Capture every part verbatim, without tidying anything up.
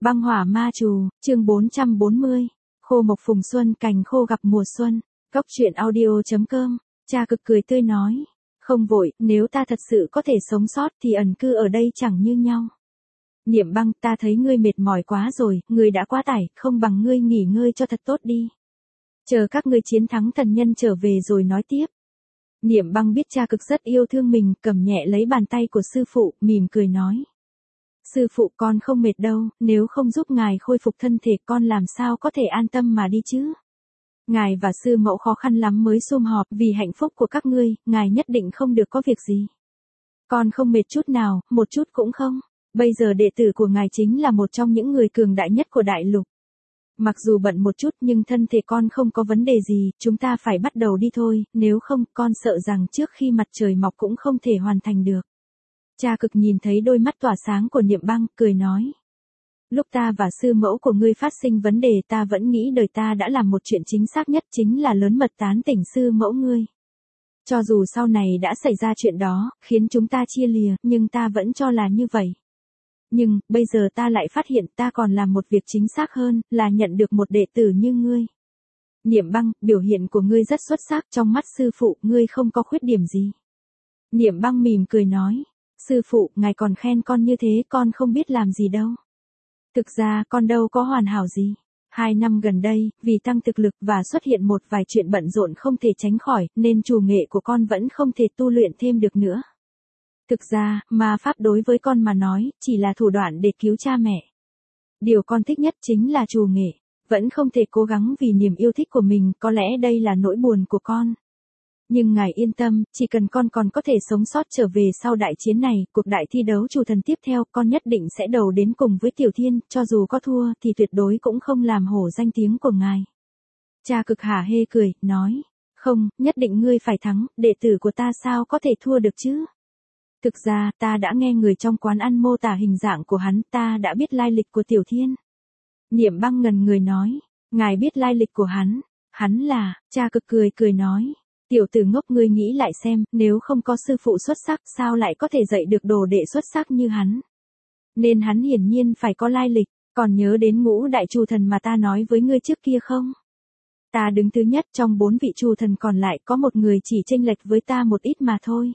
Băng hỏa ma trù, chương bốn trăm bốn mươi. Khô mộc phùng xuân, cành khô gặp mùa xuân. Góc truyện audio.com. Cha cực cười tươi nói. Không vội, nếu ta thật sự có thể sống sót thì ẩn cư ở đây chẳng như nhau. Niệm Băng, ta thấy ngươi mệt mỏi quá rồi, ngươi đã quá tải, không bằng ngươi nghỉ ngơi cho thật tốt đi. Chờ các ngươi chiến thắng thần nhân trở về rồi nói tiếp. Niệm Băng biết cha cực rất yêu thương mình, cầm nhẹ lấy bàn tay của sư phụ, mỉm cười nói. Sư phụ, con không mệt đâu, nếu không giúp ngài khôi phục thân thể con làm sao có thể an tâm mà đi chứ. Ngài và sư mẫu khó khăn lắm mới sum họp, vì hạnh phúc của các ngươi, ngài nhất định không được có việc gì. Con không mệt chút nào, một chút cũng không. Bây giờ đệ tử của ngài chính là một trong những người cường đại nhất của đại lục. Mặc dù bận một chút nhưng thân thể con không có vấn đề gì, chúng ta phải bắt đầu đi thôi, nếu không con sợ rằng trước khi mặt trời mọc cũng không thể hoàn thành được. Cha cực nhìn thấy đôi mắt tỏa sáng của Niệm Băng, cười nói. Lúc ta và sư mẫu của ngươi phát sinh vấn đề ta vẫn nghĩ đời ta đã làm một chuyện chính xác nhất, chính là lớn mật tán tỉnh sư mẫu ngươi. Cho dù sau này đã xảy ra chuyện đó, khiến chúng ta chia lìa, nhưng ta vẫn cho là như vậy. Nhưng, bây giờ ta lại phát hiện ta còn làm một việc chính xác hơn, là nhận được một đệ tử như ngươi. Niệm Băng, biểu hiện của ngươi rất xuất sắc, trong mắt sư phụ, ngươi không có khuyết điểm gì. Niệm Băng mỉm cười nói. Sư phụ, ngài còn khen con như thế, con không biết làm gì đâu. Thực ra, con đâu có hoàn hảo gì. Hai năm gần đây, vì tăng thực lực và xuất hiện một vài chuyện bận rộn không thể tránh khỏi, nên trù nghệ của con vẫn không thể tu luyện thêm được nữa. Thực ra, ma pháp đối với con mà nói, chỉ là thủ đoạn để cứu cha mẹ. Điều con thích nhất chính là trù nghệ, vẫn không thể cố gắng vì niềm yêu thích của mình, có lẽ đây là nỗi buồn của con. Nhưng ngài yên tâm, chỉ cần con còn có thể sống sót trở về sau đại chiến này, cuộc đại thi đấu chủ thần tiếp theo, con nhất định sẽ đầu đến cùng với Tiểu Thiên, cho dù có thua thì tuyệt đối cũng không làm hổ danh tiếng của ngài. Cha cực hả hê cười, nói, không, nhất định ngươi phải thắng, đệ tử của ta sao có thể thua được chứ? Thực ra, ta đã nghe người trong quán ăn mô tả hình dạng của hắn, ta đã biết lai lịch của Tiểu Thiên. Niệm Băng ngần người nói, ngài biết lai lịch của hắn, hắn là, cha cực cười cười nói. Tiểu tử ngốc, ngươi nghĩ lại xem, nếu không có sư phụ xuất sắc sao lại có thể dạy được đồ đệ xuất sắc như hắn. Nên hắn hiển nhiên phải có lai lịch, còn nhớ đến ngũ đại trù thần mà ta nói với ngươi trước kia không? Ta đứng thứ nhất trong bốn vị trù thần còn lại, có một người chỉ chênh lệch với ta một ít mà thôi.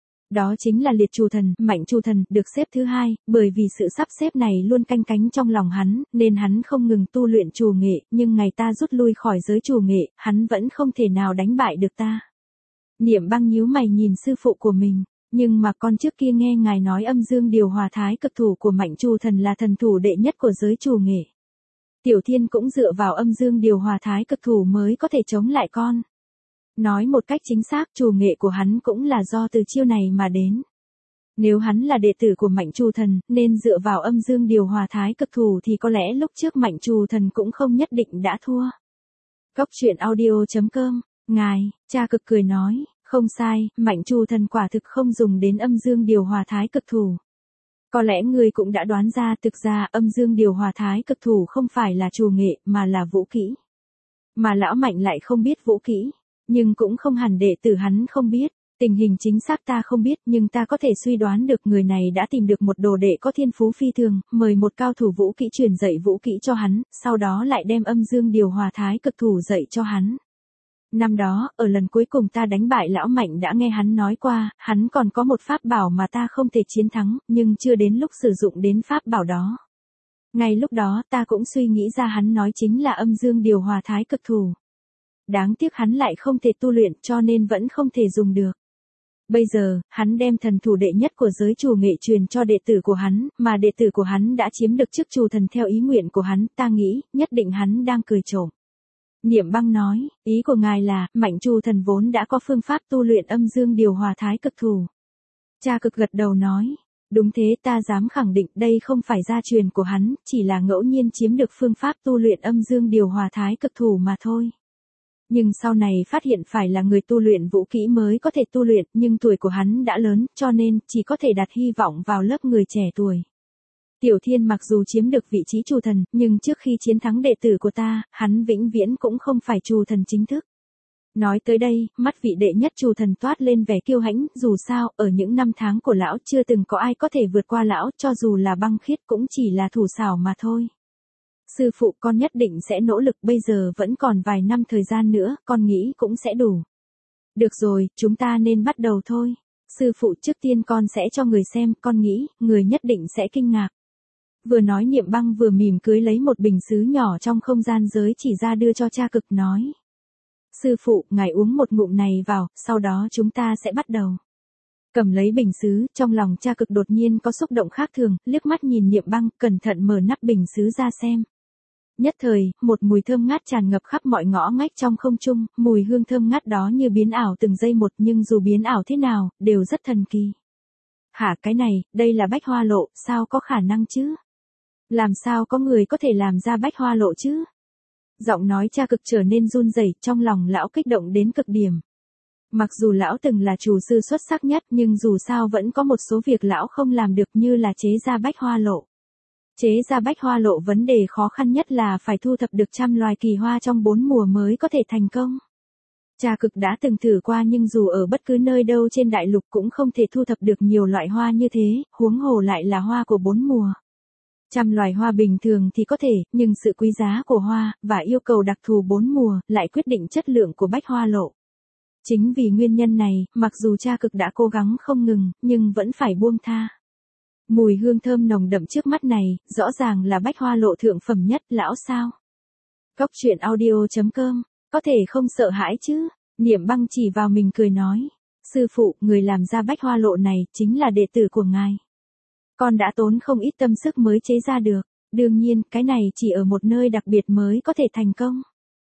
Đó chính là liệt trù thần, mạnh trù thần, được xếp thứ hai, bởi vì sự sắp xếp này luôn canh cánh trong lòng hắn, nên hắn không ngừng tu luyện trù nghệ, nhưng ngày ta rút lui khỏi giới trù nghệ, hắn vẫn không thể nào đánh bại được ta. Niệm Băng nhíu mày nhìn sư phụ của mình, nhưng mà con trước kia nghe ngài nói âm dương điều hòa thái cực thủ của mạnh trù thần là thần thủ đệ nhất của giới trù nghệ. Tiểu Thiên cũng dựa vào âm dương điều hòa thái cực thủ mới có thể chống lại con. Nói một cách chính xác, trù nghệ của hắn cũng là do từ chiêu này mà đến. Nếu hắn là đệ tử của mạnh trù thần, nên dựa vào âm dương điều hòa thái cực thủ thì có lẽ lúc trước mạnh trù thần cũng không nhất định đã thua. Góc truyện audio.com. Ngài, cha cực cười nói, không sai, mạnh trù thần quả thực không dùng đến âm dương điều hòa thái cực thủ. Có lẽ ngươi cũng đã đoán ra, thực ra âm dương điều hòa thái cực thủ không phải là trù nghệ mà là vũ kỹ. Mà lão mạnh lại không biết vũ kỹ. Nhưng cũng không hẳn đệ tử hắn không biết, tình hình chính xác ta không biết, nhưng ta có thể suy đoán được người này đã tìm được một đồ đệ có thiên phú phi thường, mời một cao thủ vũ kỹ truyền dạy vũ kỹ cho hắn, sau đó lại đem âm dương điều hòa thái cực thủ dạy cho hắn. Năm đó, ở lần cuối cùng ta đánh bại lão mạnh đã nghe hắn nói qua, hắn còn có một pháp bảo mà ta không thể chiến thắng, nhưng chưa đến lúc sử dụng đến pháp bảo đó. Ngay lúc đó ta cũng suy nghĩ ra hắn nói chính là âm dương điều hòa thái cực thủ. Đáng tiếc hắn lại không thể tu luyện cho nên vẫn không thể dùng được. Bây giờ, hắn đem thần thủ đệ nhất của giới trù nghệ truyền cho đệ tử của hắn, mà đệ tử của hắn đã chiếm được chức trù thần theo ý nguyện của hắn, ta nghĩ, nhất định hắn đang cười trộm. Niệm Băng nói, ý của ngài là, mạnh trù thần vốn đã có phương pháp tu luyện âm dương điều hòa thái cực thủ. Cha cực gật đầu nói, đúng thế, ta dám khẳng định đây không phải gia truyền của hắn, chỉ là ngẫu nhiên chiếm được phương pháp tu luyện âm dương điều hòa thái cực thủ mà thôi. Nhưng sau này phát hiện phải là người tu luyện vũ kỹ mới có thể tu luyện, nhưng tuổi của hắn đã lớn, cho nên chỉ có thể đặt hy vọng vào lớp người trẻ tuổi. Tiểu Thiên mặc dù chiếm được vị trí trù thần, nhưng trước khi chiến thắng đệ tử của ta, hắn vĩnh viễn cũng không phải trù thần chính thức. Nói tới đây, mắt vị đệ nhất chủ thần toát lên vẻ kiêu hãnh, dù sao, ở những năm tháng của lão chưa từng có ai có thể vượt qua lão, cho dù là Băng Khiết cũng chỉ là thủ xảo mà thôi. Sư phụ, con nhất định sẽ nỗ lực, bây giờ vẫn còn vài năm thời gian nữa, con nghĩ cũng sẽ đủ. Được rồi, chúng ta nên bắt đầu thôi. Sư phụ, trước tiên con sẽ cho người xem, con nghĩ, người nhất định sẽ kinh ngạc. Vừa nói Niệm Băng vừa mỉm cười lấy một bình sứ nhỏ trong không gian giới chỉ ra đưa cho Cha Cực nói. Sư phụ, ngài uống một ngụm này vào, sau đó chúng ta sẽ bắt đầu. Cầm lấy bình sứ, trong lòng Cha Cực đột nhiên có xúc động khác thường, liếc mắt nhìn Niệm Băng, cẩn thận mở nắp bình sứ ra xem. Nhất thời, một mùi thơm ngát tràn ngập khắp mọi ngõ ngách trong không trung, mùi hương thơm ngát đó như biến ảo từng giây một, nhưng dù biến ảo thế nào, đều rất thần kỳ. Hả, cái này, đây là bách hoa lộ, sao có khả năng chứ? Làm sao có người có thể làm ra bách hoa lộ chứ? Giọng nói Cha Cực trở nên run rẩy, trong lòng lão kích động đến cực điểm. Mặc dù lão từng là chủ sư xuất sắc nhất, nhưng dù sao vẫn có một số việc lão không làm được, như là chế ra bách hoa lộ. Chế ra bách hoa lộ, vấn đề khó khăn nhất là phải thu thập được trăm loài kỳ hoa trong bốn mùa mới có thể thành công. Cha Cực đã từng thử qua, nhưng dù ở bất cứ nơi đâu trên đại lục cũng không thể thu thập được nhiều loại hoa như thế, huống hồ lại là hoa của bốn mùa. Trăm loài hoa bình thường thì có thể, nhưng sự quý giá của hoa, và yêu cầu đặc thù bốn mùa, lại quyết định chất lượng của bách hoa lộ. Chính vì nguyên nhân này, mặc dù Cha Cực đã cố gắng không ngừng, nhưng vẫn phải buông tha. Mùi hương thơm nồng đậm trước mắt này, rõ ràng là bách hoa lộ thượng phẩm nhất, lão sao? Cốc truyện audio chấm com, có thể không sợ hãi chứ? Niệm Băng chỉ vào mình cười nói. Sư phụ, người làm ra bách hoa lộ này, chính là đệ tử của ngài. Con đã tốn không ít tâm sức mới chế ra được. Đương nhiên, cái này chỉ ở một nơi đặc biệt mới có thể thành công.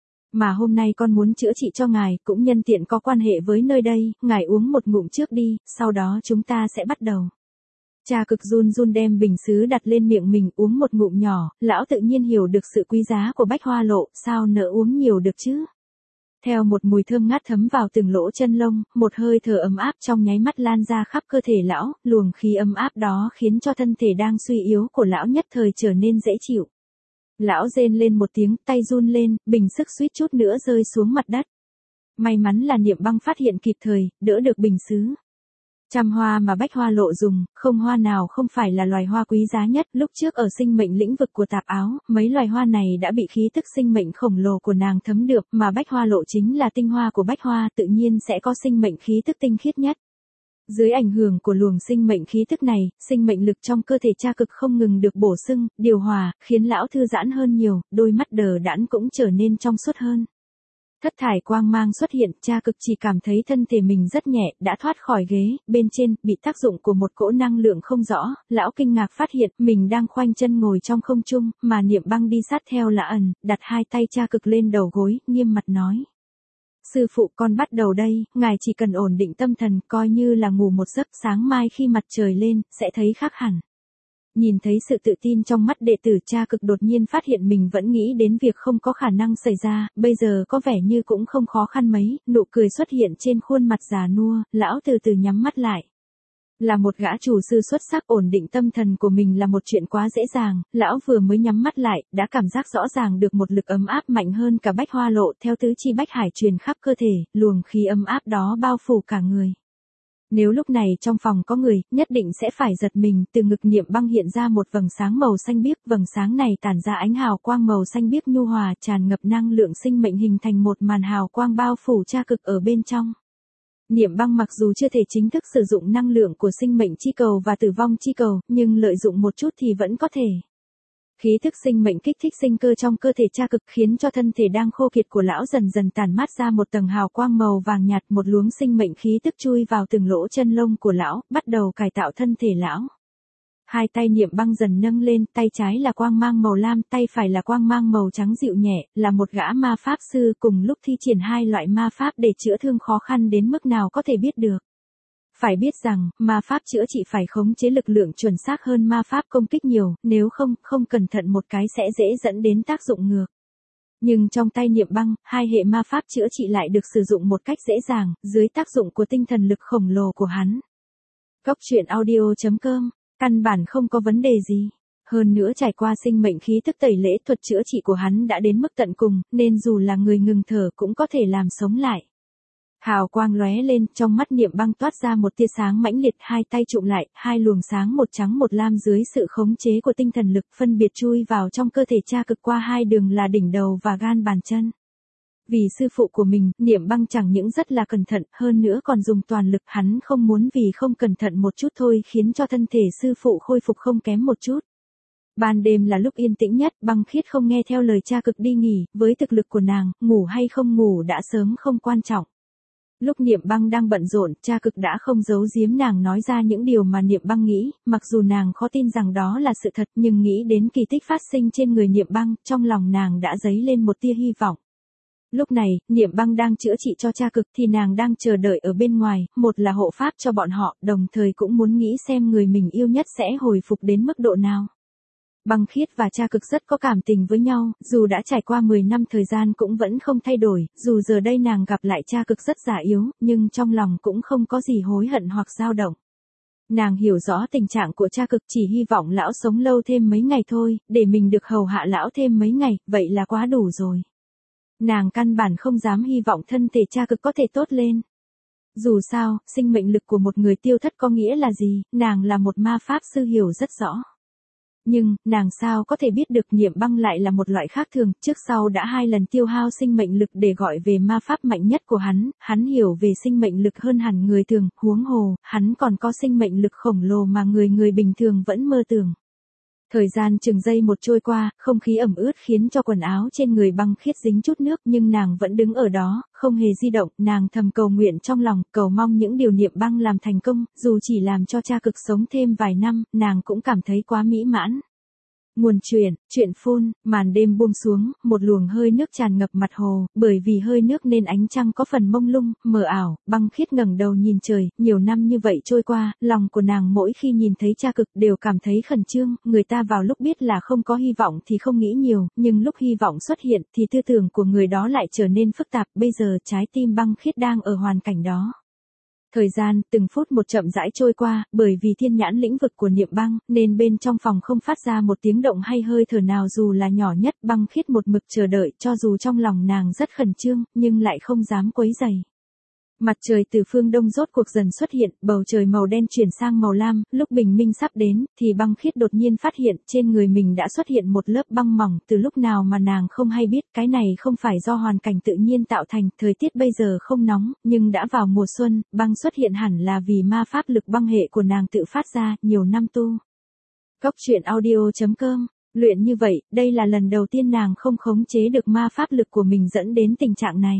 Mà hôm nay con muốn chữa trị cho ngài, cũng nhân tiện có quan hệ với nơi đây, ngài uống một ngụm trước đi, sau đó chúng ta sẽ bắt đầu. Cha Cực run run đem bình sứ đặt lên miệng mình, uống một ngụm nhỏ, lão tự nhiên hiểu được sự quý giá của bách hoa lộ, sao nỡ uống nhiều được chứ. Theo một mùi thơm ngát thấm vào từng lỗ chân lông, một hơi thở ấm áp trong nháy mắt lan ra khắp cơ thể lão, luồng khí ấm áp đó khiến cho thân thể đang suy yếu của lão nhất thời trở nên dễ chịu. Lão rên lên một tiếng, tay run lên, bình sức suýt chút nữa rơi xuống mặt đất. May mắn là Niệm Băng phát hiện kịp thời, đỡ được bình sứ. Trăm hoa mà bách hoa lộ dùng, không hoa nào không phải là loài hoa quý giá nhất. Lúc trước ở sinh mệnh lĩnh vực của tạp áo, mấy loài hoa này đã bị khí tức sinh mệnh khổng lồ của nàng thấm được, mà bách hoa lộ chính là tinh hoa của bách hoa, tự nhiên sẽ có sinh mệnh khí tức tinh khiết nhất. Dưới ảnh hưởng của luồng sinh mệnh khí tức này, sinh mệnh lực trong cơ thể Cha Cực không ngừng được bổ sung, điều hòa, khiến lão thư giãn hơn nhiều, đôi mắt đờ đẫn cũng trở nên trong suốt hơn. Thất thải quang mang xuất hiện, Cha Cực chỉ cảm thấy thân thể mình rất nhẹ, đã thoát khỏi ghế, bên trên, bị tác dụng của một cỗ năng lượng không rõ, lão kinh ngạc phát hiện, mình đang khoanh chân ngồi trong không trung, mà Niệm Băng đi sát theo lạ ẩn, đặt hai tay Cha Cực lên đầu gối, nghiêm mặt nói. Sư phụ, con bắt đầu đây, ngài chỉ cần ổn định tâm thần, coi như là ngủ một giấc, sáng mai khi mặt trời lên, sẽ thấy khác hẳn. Nhìn thấy sự tự tin trong mắt đệ tử, Cha Cực đột nhiên phát hiện mình vẫn nghĩ đến việc không có khả năng xảy ra, bây giờ có vẻ như cũng không khó khăn mấy, nụ cười xuất hiện trên khuôn mặt già nua, lão từ từ nhắm mắt lại. Là một gã chủ sư xuất sắc, ổn định tâm thần của mình là một chuyện quá dễ dàng, lão vừa mới nhắm mắt lại, đã cảm giác rõ ràng được một lực ấm áp mạnh hơn cả bách hoa lộ, theo tứ chi bách hải truyền khắp cơ thể, luồng khí ấm áp đó bao phủ cả người. Nếu lúc này trong phòng có người, nhất định sẽ phải giật mình, từ ngực Niệm Băng hiện ra một vầng sáng màu xanh biếc, vầng sáng này tản ra ánh hào quang màu xanh biếc nhu hòa, tràn ngập năng lượng sinh mệnh hình thành một màn hào quang bao phủ Cha Cực ở bên trong. Niệm Băng mặc dù chưa thể chính thức sử dụng năng lượng của sinh mệnh chi cầu và tử vong chi cầu, nhưng lợi dụng một chút thì vẫn có thể. Khí thức sinh mệnh kích thích sinh cơ trong cơ thể Cha Cực, khiến cho thân thể đang khô kiệt của lão dần dần tản mát ra một tầng hào quang màu vàng nhạt, một luống sinh mệnh khí tức chui vào từng lỗ chân lông của lão, bắt đầu cải tạo thân thể lão. Hai tay Niệm Băng dần nâng lên, tay trái là quang mang màu lam, tay phải là quang mang màu trắng dịu nhẹ, là một gã ma pháp sư, cùng lúc thi triển hai loại ma pháp để chữa thương khó khăn đến mức nào có thể biết được. Phải biết rằng, ma pháp chữa trị phải khống chế lực lượng chuẩn xác hơn ma pháp công kích nhiều, nếu không, không cẩn thận một cái sẽ dễ dẫn đến tác dụng ngược. Nhưng trong tay Niệm Băng, hai hệ ma pháp chữa trị lại được sử dụng một cách dễ dàng, dưới tác dụng của tinh thần lực khổng lồ của hắn. Cốc truyện audio chấm com, căn bản không có vấn đề gì. Hơn nữa trải qua sinh mệnh khí tức tẩy lễ, thuật chữa trị của hắn đã đến mức tận cùng, nên dù là người ngừng thở cũng có thể làm sống lại. Hào quang lóe lên, trong mắt Niệm Băng toát ra một tia sáng mãnh liệt, hai tay chụm lại, hai luồng sáng một trắng một lam dưới sự khống chế của tinh thần lực phân biệt chui vào trong cơ thể Cha Cực qua hai đường là đỉnh đầu và gan bàn chân. Vì sư phụ của mình, Niệm Băng chẳng những rất là cẩn thận, hơn nữa còn dùng toàn lực, hắn không muốn vì không cẩn thận một chút thôi khiến cho thân thể sư phụ khôi phục không kém một chút. Ban đêm là lúc yên tĩnh nhất, Băng Khiết không nghe theo lời Cha Cực đi nghỉ, với thực lực của nàng, ngủ hay không ngủ đã sớm không quan trọng. Lúc Niệm Băng đang bận rộn, Cha Cực đã không giấu giếm nàng nói ra những điều mà Niệm Băng nghĩ, mặc dù nàng khó tin rằng đó là sự thật nhưng nghĩ đến kỳ tích phát sinh trên người Niệm Băng, trong lòng nàng đã dấy lên một tia hy vọng. Lúc này, Niệm Băng đang chữa trị cho Cha Cực thì nàng đang chờ đợi ở bên ngoài, một là hộ pháp cho bọn họ, đồng thời cũng muốn nghĩ xem người mình yêu nhất sẽ hồi phục đến mức độ nào. Băng Khiết và Cha Cực rất có cảm tình với nhau, dù đã trải qua mười năm thời gian cũng vẫn không thay đổi, dù giờ đây nàng gặp lại Cha Cực rất già yếu, nhưng trong lòng cũng không có gì hối hận hoặc dao động. Nàng hiểu rõ tình trạng của Cha Cực, chỉ hy vọng lão sống lâu thêm mấy ngày thôi, để mình được hầu hạ lão thêm mấy ngày, vậy là quá đủ rồi. Nàng căn bản không dám hy vọng thân thể Cha Cực có thể tốt lên. Dù sao, sinh mệnh lực của một người tiêu thất có nghĩa là gì, nàng là một ma pháp sư hiểu rất rõ. Nhưng, nàng sao có thể biết được Niệm Băng lại là một loại khác thường, trước sau đã hai lần tiêu hao sinh mệnh lực để gọi về ma pháp mạnh nhất của hắn, hắn hiểu về sinh mệnh lực hơn hẳn người thường, huống hồ, hắn còn có sinh mệnh lực khổng lồ mà người người bình thường vẫn mơ tưởng. Thời gian chừng giây một trôi qua, không khí ẩm ướt khiến cho quần áo trên người Băng Khiết dính chút nước nhưng nàng vẫn đứng ở đó, không hề di động, nàng thầm cầu nguyện trong lòng, cầu mong những điều Niệm Băng làm thành công, dù chỉ làm cho Cha Cực sống thêm vài năm, nàng cũng cảm thấy quá mỹ mãn. Nguồn truyện, truyện phun, màn đêm buông xuống, một luồng hơi nước tràn ngập mặt hồ, bởi vì hơi nước nên ánh trăng có phần mông lung, mờ ảo, Băng Khiết ngẩng đầu nhìn trời, nhiều năm như vậy trôi qua, lòng của nàng mỗi khi nhìn thấy Cha Cực đều cảm thấy khẩn trương, người ta vào lúc biết là không có hy vọng thì không nghĩ nhiều, nhưng lúc hy vọng xuất hiện thì tư tưởng của người đó lại trở nên phức tạp, bây giờ trái tim Băng Khiết đang ở hoàn cảnh đó. Thời gian, từng phút một chậm rãi trôi qua, bởi vì thiên nhãn lĩnh vực của Niệm Băng, nên bên trong phòng không phát ra một tiếng động hay hơi thở nào dù là nhỏ nhất. Băng Khiết một mực chờ đợi, cho dù trong lòng nàng rất khẩn trương, nhưng lại không dám quấy rầy. Mặt trời từ phương đông rốt cuộc dần xuất hiện, bầu trời màu đen chuyển sang màu lam, lúc bình minh sắp đến, thì Băng Khiết đột nhiên phát hiện trên người mình đã xuất hiện một lớp băng mỏng, từ lúc nào mà nàng không hay biết, cái này không phải do hoàn cảnh tự nhiên tạo thành, thời tiết bây giờ không nóng, nhưng đã vào mùa xuân, băng xuất hiện hẳn là vì ma pháp lực băng hệ của nàng tự phát ra, nhiều năm tu. Góc truyện audio chấm com, luyện như vậy, đây là lần đầu tiên nàng không khống chế được ma pháp lực của mình dẫn đến tình trạng này.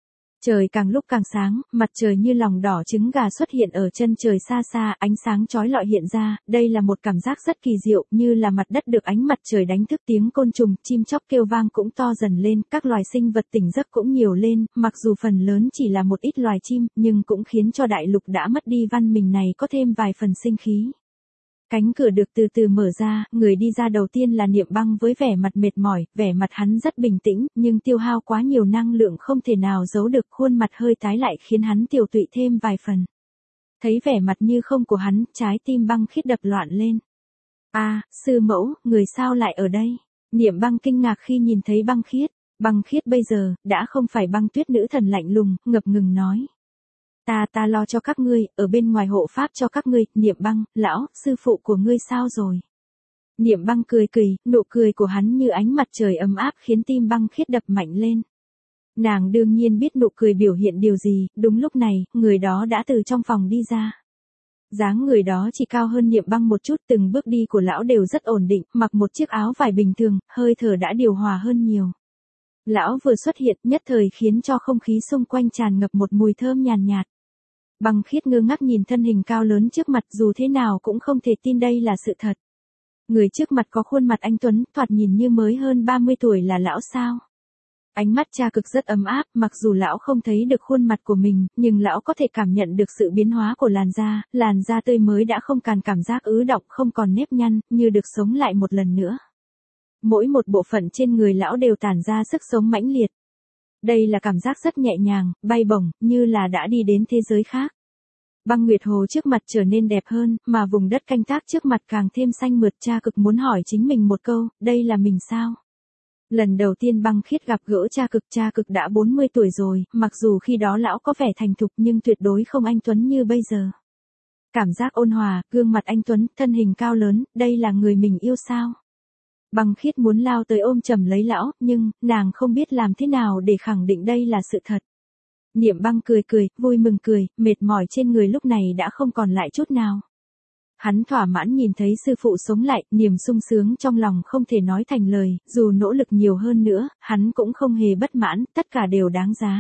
Trời càng lúc càng sáng, mặt trời như lòng đỏ trứng gà xuất hiện ở chân trời xa xa, ánh sáng chói lọi hiện ra, đây là một cảm giác rất kỳ diệu, như là mặt đất được ánh mặt trời đánh thức, tiếng côn trùng, chim chóc kêu vang cũng to dần lên, các loài sinh vật tỉnh giấc cũng nhiều lên, mặc dù phần lớn chỉ là một ít loài chim, nhưng cũng khiến cho đại lục đã mất đi văn minh này có thêm vài phần sinh khí. Cánh cửa được từ từ mở ra, người đi ra đầu tiên là Niệm Băng với vẻ mặt mệt mỏi, vẻ mặt hắn rất bình tĩnh, nhưng tiêu hao quá nhiều năng lượng không thể nào giấu được, khuôn mặt hơi tái lại khiến hắn tiều tụy thêm vài phần. Thấy vẻ mặt như không của hắn, trái tim Băng Khiết đập loạn lên. A, à, sư mẫu, người sao lại ở đây? Niệm Băng kinh ngạc khi nhìn thấy Băng Khiết. Băng Khiết bây giờ, đã không phải Băng Tuyết nữ thần lạnh lùng, ngập ngừng nói. Ta ta lo cho các ngươi, ở bên ngoài hộ pháp cho các ngươi. Niệm Băng, lão, sư phụ của ngươi sao rồi? Niệm Băng cười cười, nụ cười của hắn như ánh mặt trời ấm áp khiến tim Băng Khiết đập mạnh lên. Nàng đương nhiên biết nụ cười biểu hiện điều gì, đúng lúc này, người đó đã từ trong phòng đi ra. Dáng người đó chỉ cao hơn Niệm Băng một chút, từng bước đi của lão đều rất ổn định, mặc một chiếc áo vải bình thường, hơi thở đã điều hòa hơn nhiều. Lão vừa xuất hiện, nhất thời khiến cho không khí xung quanh tràn ngập một mùi thơm nhàn nhạt, nhạt. Băng Khiết ngơ ngác nhìn thân hình cao lớn trước mặt, dù thế nào cũng không thể tin đây là sự thật. Người trước mặt có khuôn mặt anh tuấn, thoạt nhìn như mới hơn ba mươi tuổi là lão sao? Ánh mắt Cha Cực rất ấm áp, mặc dù lão không thấy được khuôn mặt của mình, nhưng lão có thể cảm nhận được sự biến hóa của làn da, làn da tươi mới đã không còn cảm giác ứ đọng, không còn nếp nhăn, như được sống lại một lần nữa. Mỗi một bộ phận trên người lão đều tản ra sức sống mãnh liệt. Đây là cảm giác rất nhẹ nhàng, bay bổng, như là đã đi đến thế giới khác. Băng Nguyệt Hồ trước mặt trở nên đẹp hơn, mà vùng đất canh tác trước mặt càng thêm xanh mượt. Cha Cực muốn hỏi chính mình một câu, đây là mình sao? Lần đầu tiên Băng Khiết gặp gỡ cha cực, cha cực đã bốn mươi tuổi rồi, mặc dù khi đó lão có vẻ thành thục nhưng tuyệt đối không anh tuấn như bây giờ. Cảm giác ôn hòa, gương mặt anh tuấn, thân hình cao lớn, đây là người mình yêu sao? Băng Khiết muốn lao tới ôm chầm lấy lão, nhưng, nàng không biết làm thế nào để khẳng định đây là sự thật. Niệm Băng cười cười, vui mừng cười, mệt mỏi trên người lúc này đã không còn lại chút nào. Hắn thỏa mãn nhìn thấy sư phụ sống lại, niềm sung sướng trong lòng không thể nói thành lời, dù nỗ lực nhiều hơn nữa, hắn cũng không hề bất mãn, tất cả đều đáng giá.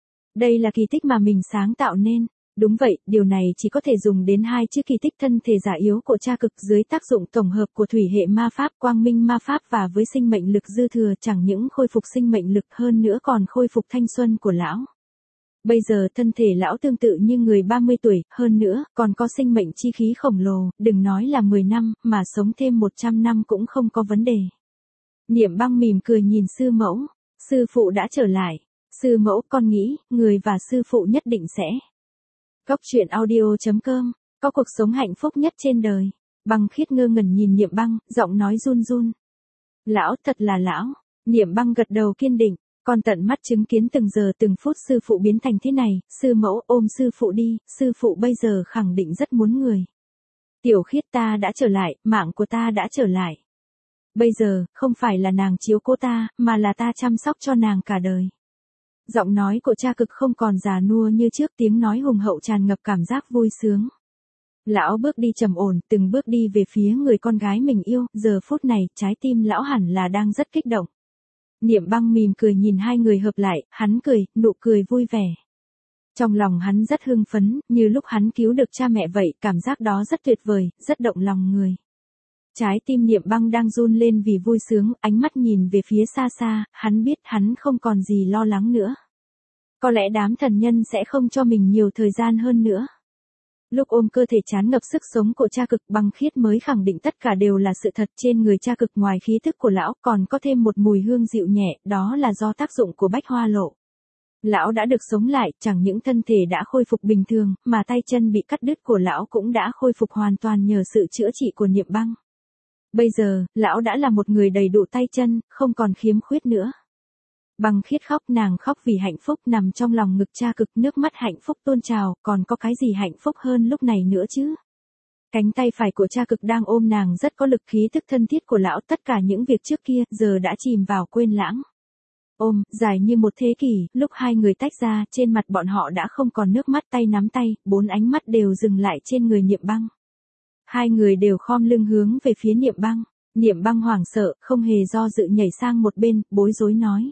Đây là kỳ tích mà mình sáng tạo nên. Đúng vậy, điều này chỉ có thể dùng đến hai chữ kỳ tích. Thân thể giả yếu của cha cực dưới tác dụng tổng hợp của thủy hệ ma pháp, quang minh ma pháp và với sinh mệnh lực dư thừa chẳng những khôi phục sinh mệnh lực hơn nữa còn khôi phục thanh xuân của lão. Bây giờ thân thể lão tương tự như người ba mươi tuổi, hơn nữa, còn có sinh mệnh chi khí khổng lồ, đừng nói là mười năm, mà sống thêm một trăm năm cũng không có vấn đề. Niệm Băng mỉm cười nhìn sư mẫu, sư phụ đã trở lại, sư mẫu con nghĩ, người và sư phụ nhất định sẽ. Góc truyện audio chấm com, có cuộc sống hạnh phúc nhất trên đời. Băng Khiết ngơ ngẩn nhìn Niệm Băng, giọng nói run run. Lão, thật là lão. Niệm Băng gật đầu kiên định. Con tận mắt chứng kiến từng giờ từng phút sư phụ biến thành thế này, sư mẫu ôm sư phụ đi, sư phụ bây giờ khẳng định rất muốn người. Tiểu Khiết ta đã trở lại, mạng của ta đã trở lại. Bây giờ, không phải là nàng chiếu cố ta, mà là ta chăm sóc cho nàng cả đời. Giọng nói của cha cực không còn già nua như trước, tiếng nói hùng hậu tràn ngập cảm giác vui sướng. Lão bước đi trầm ổn, từng bước đi về phía người con gái mình yêu, giờ phút này, trái tim lão hẳn là đang rất kích động. Niệm Băng mỉm cười nhìn hai người hợp lại, hắn cười, nụ cười vui vẻ. Trong lòng hắn rất hưng phấn, như lúc hắn cứu được cha mẹ vậy, cảm giác đó rất tuyệt vời, rất động lòng người. Trái tim Niệm Băng đang run lên vì vui sướng, ánh mắt nhìn về phía xa xa, hắn biết hắn không còn gì lo lắng nữa. Có lẽ đám thần nhân sẽ không cho mình nhiều thời gian hơn nữa. Lúc ôm cơ thể tràn ngập sức sống của cha cực, Băng Khiết mới khẳng định tất cả đều là sự thật. Trên người cha cực ngoài khí thức của lão còn có thêm một mùi hương dịu nhẹ, đó là do tác dụng của bách hoa lộ. Lão đã được sống lại, chẳng những thân thể đã khôi phục bình thường, mà tay chân bị cắt đứt của lão cũng đã khôi phục hoàn toàn nhờ sự chữa trị của Niệm Băng. Bây giờ, lão đã là một người đầy đủ tay chân, không còn khiếm khuyết nữa. Băng Khiết khóc, nàng khóc vì hạnh phúc, nằm trong lòng ngực cha cực, nước mắt hạnh phúc tuôn trào, còn có cái gì hạnh phúc hơn lúc này nữa chứ? Cánh tay phải của cha cực đang ôm nàng rất có lực, khí tức thân thiết của lão, tất cả những việc trước kia, giờ đã chìm vào quên lãng. Ôm, dài như một thế kỷ, lúc hai người tách ra, trên mặt bọn họ đã không còn nước mắt, tay nắm tay, bốn ánh mắt đều dừng lại trên người Niệm Băng. Hai người đều khom lưng hướng về phía Niệm Băng. Niệm Băng hoảng sợ, không hề do dự nhảy sang một bên, bối rối nói.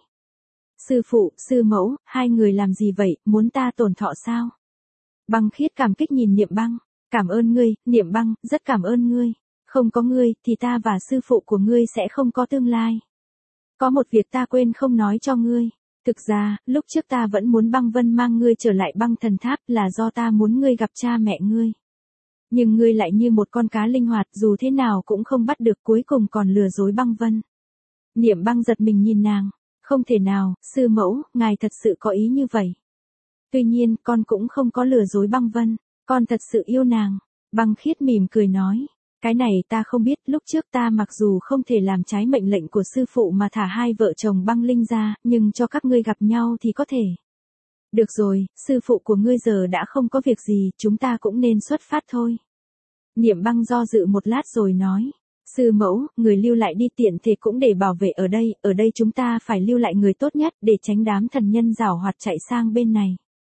Sư phụ, sư mẫu, hai người làm gì vậy, muốn ta tổn thọ sao? Băng Khiết cảm kích nhìn Niệm Băng. Cảm ơn ngươi, Niệm Băng, rất cảm ơn ngươi. Không có ngươi, thì ta và sư phụ của ngươi sẽ không có tương lai. Có một việc ta quên không nói cho ngươi. Thực ra, lúc trước ta vẫn muốn Băng Vân mang ngươi trở lại Băng Thần Tháp, là do ta muốn ngươi gặp cha mẹ ngươi. Nhưng ngươi lại như một con cá linh hoạt, dù thế nào cũng không bắt được, cuối cùng còn lừa dối Băng Vân. Niệm Băng giật mình nhìn nàng. Không thể nào, sư mẫu, ngài thật sự có ý như vậy. Tuy nhiên, con cũng không có lừa dối Băng Vân, con thật sự yêu nàng. Băng Khiết mỉm cười nói. Cái này ta không biết, lúc trước ta mặc dù không thể làm trái mệnh lệnh của sư phụ mà thả hai vợ chồng Băng Linh ra, nhưng cho các ngươi gặp nhau thì có thể. Được rồi, sư phụ của ngươi giờ đã không có việc gì, chúng ta cũng nên xuất phát thôi. Niệm Băng do dự một lát rồi nói. Sư mẫu, người lưu lại đi, tiện thể cũng để bảo vệ ở đây, ở đây chúng ta phải lưu lại người tốt nhất để tránh đám thần nhân giảo hoạt chạy sang bên này.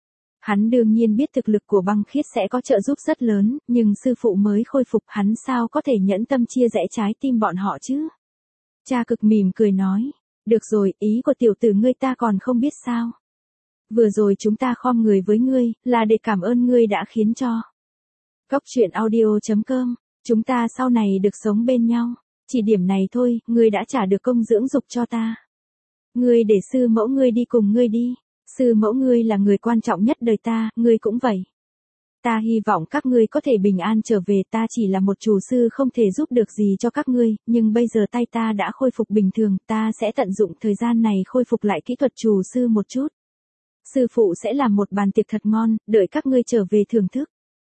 Hắn đương nhiên biết thực lực của Băng Khiết sẽ có trợ giúp rất lớn, nhưng sư phụ mới khôi phục, hắn sao có thể nhẫn tâm chia rẽ trái tim bọn họ chứ? Cha cực mỉm cười nói. Được rồi, ý của tiểu tử ngươi ta còn không biết sao. Vừa rồi chúng ta khom người với ngươi, là để cảm ơn ngươi đã khiến cho. Góc truyện audio chấm com, chúng ta sau này được sống bên nhau. Chỉ điểm này thôi, ngươi đã trả được công dưỡng dục cho ta. Ngươi để sư mẫu ngươi đi cùng ngươi đi. Sư mẫu ngươi là người quan trọng nhất đời ta, ngươi cũng vậy. Ta hy vọng các ngươi có thể bình an trở về, ta chỉ là một chủ sư không thể giúp được gì cho các ngươi, nhưng bây giờ tay ta đã khôi phục bình thường, ta sẽ tận dụng thời gian này khôi phục lại kỹ thuật chủ sư một chút. Sư phụ sẽ làm một bàn tiệc thật ngon, đợi các ngươi trở về thưởng thức.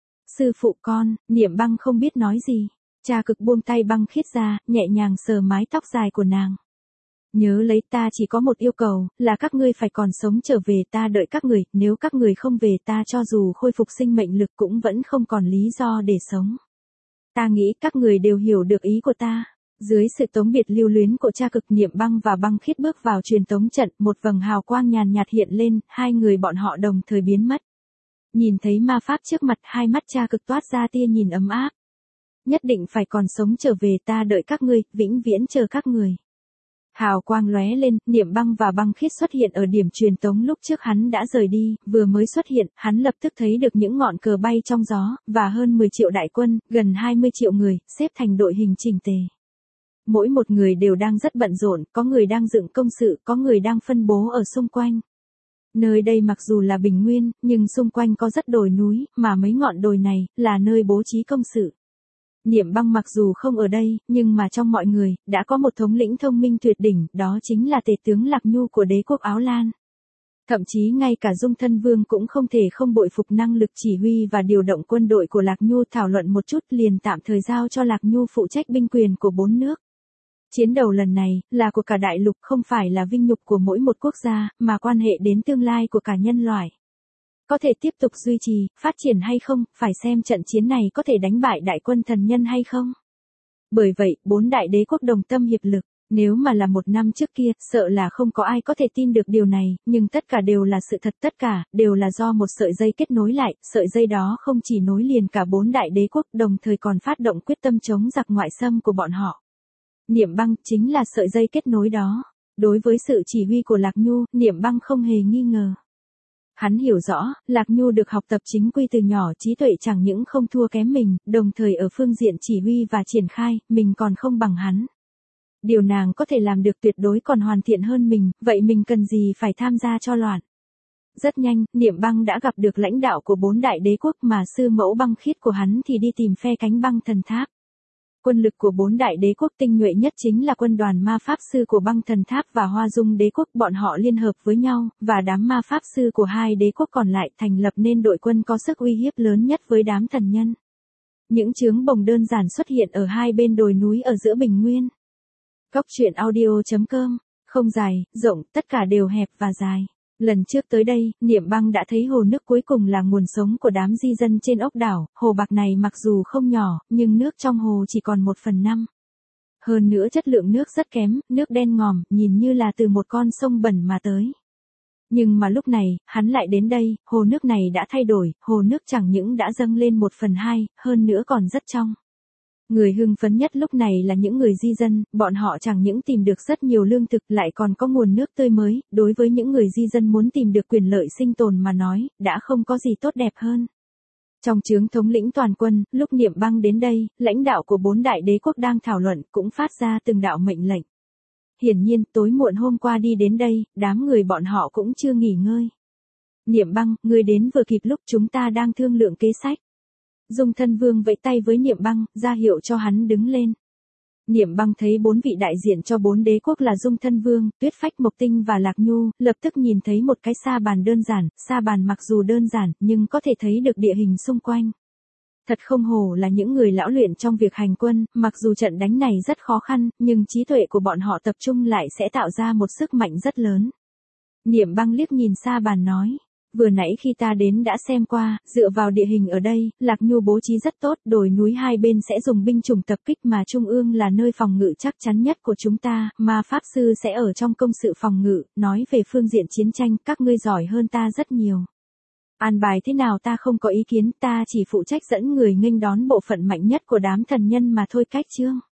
Sư phụ con, Niệm Băng không biết nói gì. Cha cực buông tay Băng Khiết ra, nhẹ nhàng sờ mái tóc dài của nàng. Nhớ lấy ta chỉ có một yêu cầu, là các ngươi phải còn sống trở về, ta đợi các người, nếu các người không về ta cho dù khôi phục sinh mệnh lực cũng vẫn không còn lý do để sống. Ta nghĩ các người đều hiểu được ý của ta. Dưới sự tống biệt lưu luyến của cha cực, Niệm Băng và Băng Khiết bước vào truyền tống trận, một vầng hào quang nhàn nhạt hiện lên, hai người bọn họ đồng thời biến mất. Nhìn thấy ma pháp trước mặt, hai mắt cha cực toát ra tia nhìn ấm áp. Nhất định phải còn sống trở về, ta đợi các ngươi, vĩnh viễn chờ các người. Hào quang lóe lên, Niệm Băng và Băng Khiết xuất hiện ở điểm truyền tống lúc trước hắn đã rời đi, vừa mới xuất hiện, hắn lập tức thấy được những ngọn cờ bay trong gió, và hơn mười triệu đại quân, gần hai mươi triệu người, xếp thành đội hình chỉnh tề. Mỗi một người đều đang rất bận rộn, có người đang dựng công sự, có người đang phân bố ở xung quanh. Nơi đây mặc dù là bình nguyên, nhưng xung quanh có rất đồi núi, mà mấy ngọn đồi này, là nơi bố trí công sự. Niệm Băng mặc dù không ở đây, nhưng mà trong mọi người, đã có một thống lĩnh thông minh tuyệt đỉnh, đó chính là tể tướng Lạc Nhu của đế quốc Áo Lan. Thậm chí ngay cả Dung Thân Vương cũng không thể không bội phục năng lực chỉ huy và điều động quân đội của Lạc Nhu, thảo luận một chút liền tạm thời giao cho Lạc Nhu phụ trách binh quyền của bốn nước. Chiến đấu lần này, là của cả đại lục, không phải là vinh nhục của mỗi một quốc gia, mà quan hệ đến tương lai của cả nhân loại. Có thể tiếp tục duy trì, phát triển hay không, phải xem trận chiến này có thể đánh bại đại quân thần nhân hay không. Bởi vậy, bốn đại đế quốc đồng tâm hiệp lực, nếu mà là một năm trước kia, sợ là không có ai có thể tin được điều này, nhưng tất cả đều là sự thật, tất cả, đều là do một sợi dây kết nối lại, sợi dây đó không chỉ nối liền cả bốn đại đế quốc, đồng thời còn phát động quyết tâm chống giặc ngoại xâm của bọn họ. Niệm Băng chính là sợi dây kết nối đó. Đối với sự chỉ huy của Lạc Nhu, Niệm Băng không hề nghi ngờ. Hắn hiểu rõ, Lạc Nhu được học tập chính quy từ nhỏ, trí tuệ chẳng những không thua kém mình, đồng thời ở phương diện chỉ huy và triển khai, mình còn không bằng hắn. Điều nàng có thể làm được tuyệt đối còn hoàn thiện hơn mình, vậy mình cần gì phải tham gia cho loạn. Rất nhanh, Niệm Băng đã gặp được lãnh đạo của bốn đại đế quốc, mà sư mẫu Băng Khiết của hắn thì đi tìm phe cánh băng thần tháp. Quân lực của bốn đại đế quốc tinh nhuệ nhất chính là quân đoàn ma pháp sư của băng thần tháp và Hoa Dung đế quốc, bọn họ liên hợp với nhau, và đám ma pháp sư của hai đế quốc còn lại thành lập nên đội quân có sức uy hiếp lớn nhất với đám thần nhân. Những chướng bồng đơn giản xuất hiện ở hai bên đồi núi ở giữa bình nguyên. Góc truyện audio chấm com, không dài, rộng, tất cả đều hẹp và dài. Lần trước tới đây, Niệm Băng đã thấy hồ nước cuối cùng là nguồn sống của đám di dân trên ốc đảo, hồ bạc này mặc dù không nhỏ, nhưng nước trong hồ chỉ còn một phần năm. Hơn nữa chất lượng nước rất kém, nước đen ngòm, nhìn như là từ một con sông bẩn mà tới. Nhưng mà lúc này, hắn lại đến đây, hồ nước này đã thay đổi, hồ nước chẳng những đã dâng lên một phần hai, hơn nữa còn rất trong. Người hưng phấn nhất lúc này là những người di dân, bọn họ chẳng những tìm được rất nhiều lương thực lại còn có nguồn nước tươi mới, đối với những người di dân muốn tìm được quyền lợi sinh tồn mà nói, đã không có gì tốt đẹp hơn. Trong chướng thống lĩnh toàn quân, lúc Niệm Băng đến đây, lãnh đạo của bốn đại đế quốc đang thảo luận cũng phát ra từng đạo mệnh lệnh. Hiển nhiên, tối muộn hôm qua đi đến đây, đám người bọn họ cũng chưa nghỉ ngơi. Niệm Băng, người đến vừa kịp lúc chúng ta đang thương lượng kế sách. Dung Thân Vương vẫy tay với Niệm Băng, ra hiệu cho hắn đứng lên. Niệm Băng thấy bốn vị đại diện cho bốn đế quốc là Dung Thân Vương, Tuyết Phách Mộc Tinh và Lạc Nhu, lập tức nhìn thấy một cái sa bàn đơn giản, sa bàn mặc dù đơn giản, nhưng có thể thấy được địa hình xung quanh. Thật không hổ là những người lão luyện trong việc hành quân, mặc dù trận đánh này rất khó khăn, nhưng trí tuệ của bọn họ tập trung lại sẽ tạo ra một sức mạnh rất lớn. Niệm Băng liếc nhìn sa bàn nói. Vừa nãy khi ta đến đã xem qua, dựa vào địa hình ở đây, Lạc Nhu bố trí rất tốt, đồi núi hai bên sẽ dùng binh chủng tập kích mà trung ương là nơi phòng ngự chắc chắn nhất của chúng ta, mà pháp sư sẽ ở trong công sự phòng ngự, nói về phương diện chiến tranh, các ngươi giỏi hơn ta rất nhiều. An bài thế nào ta không có ý kiến, ta chỉ phụ trách dẫn người nghênh đón bộ phận mạnh nhất của đám thần nhân mà thôi. Cách chương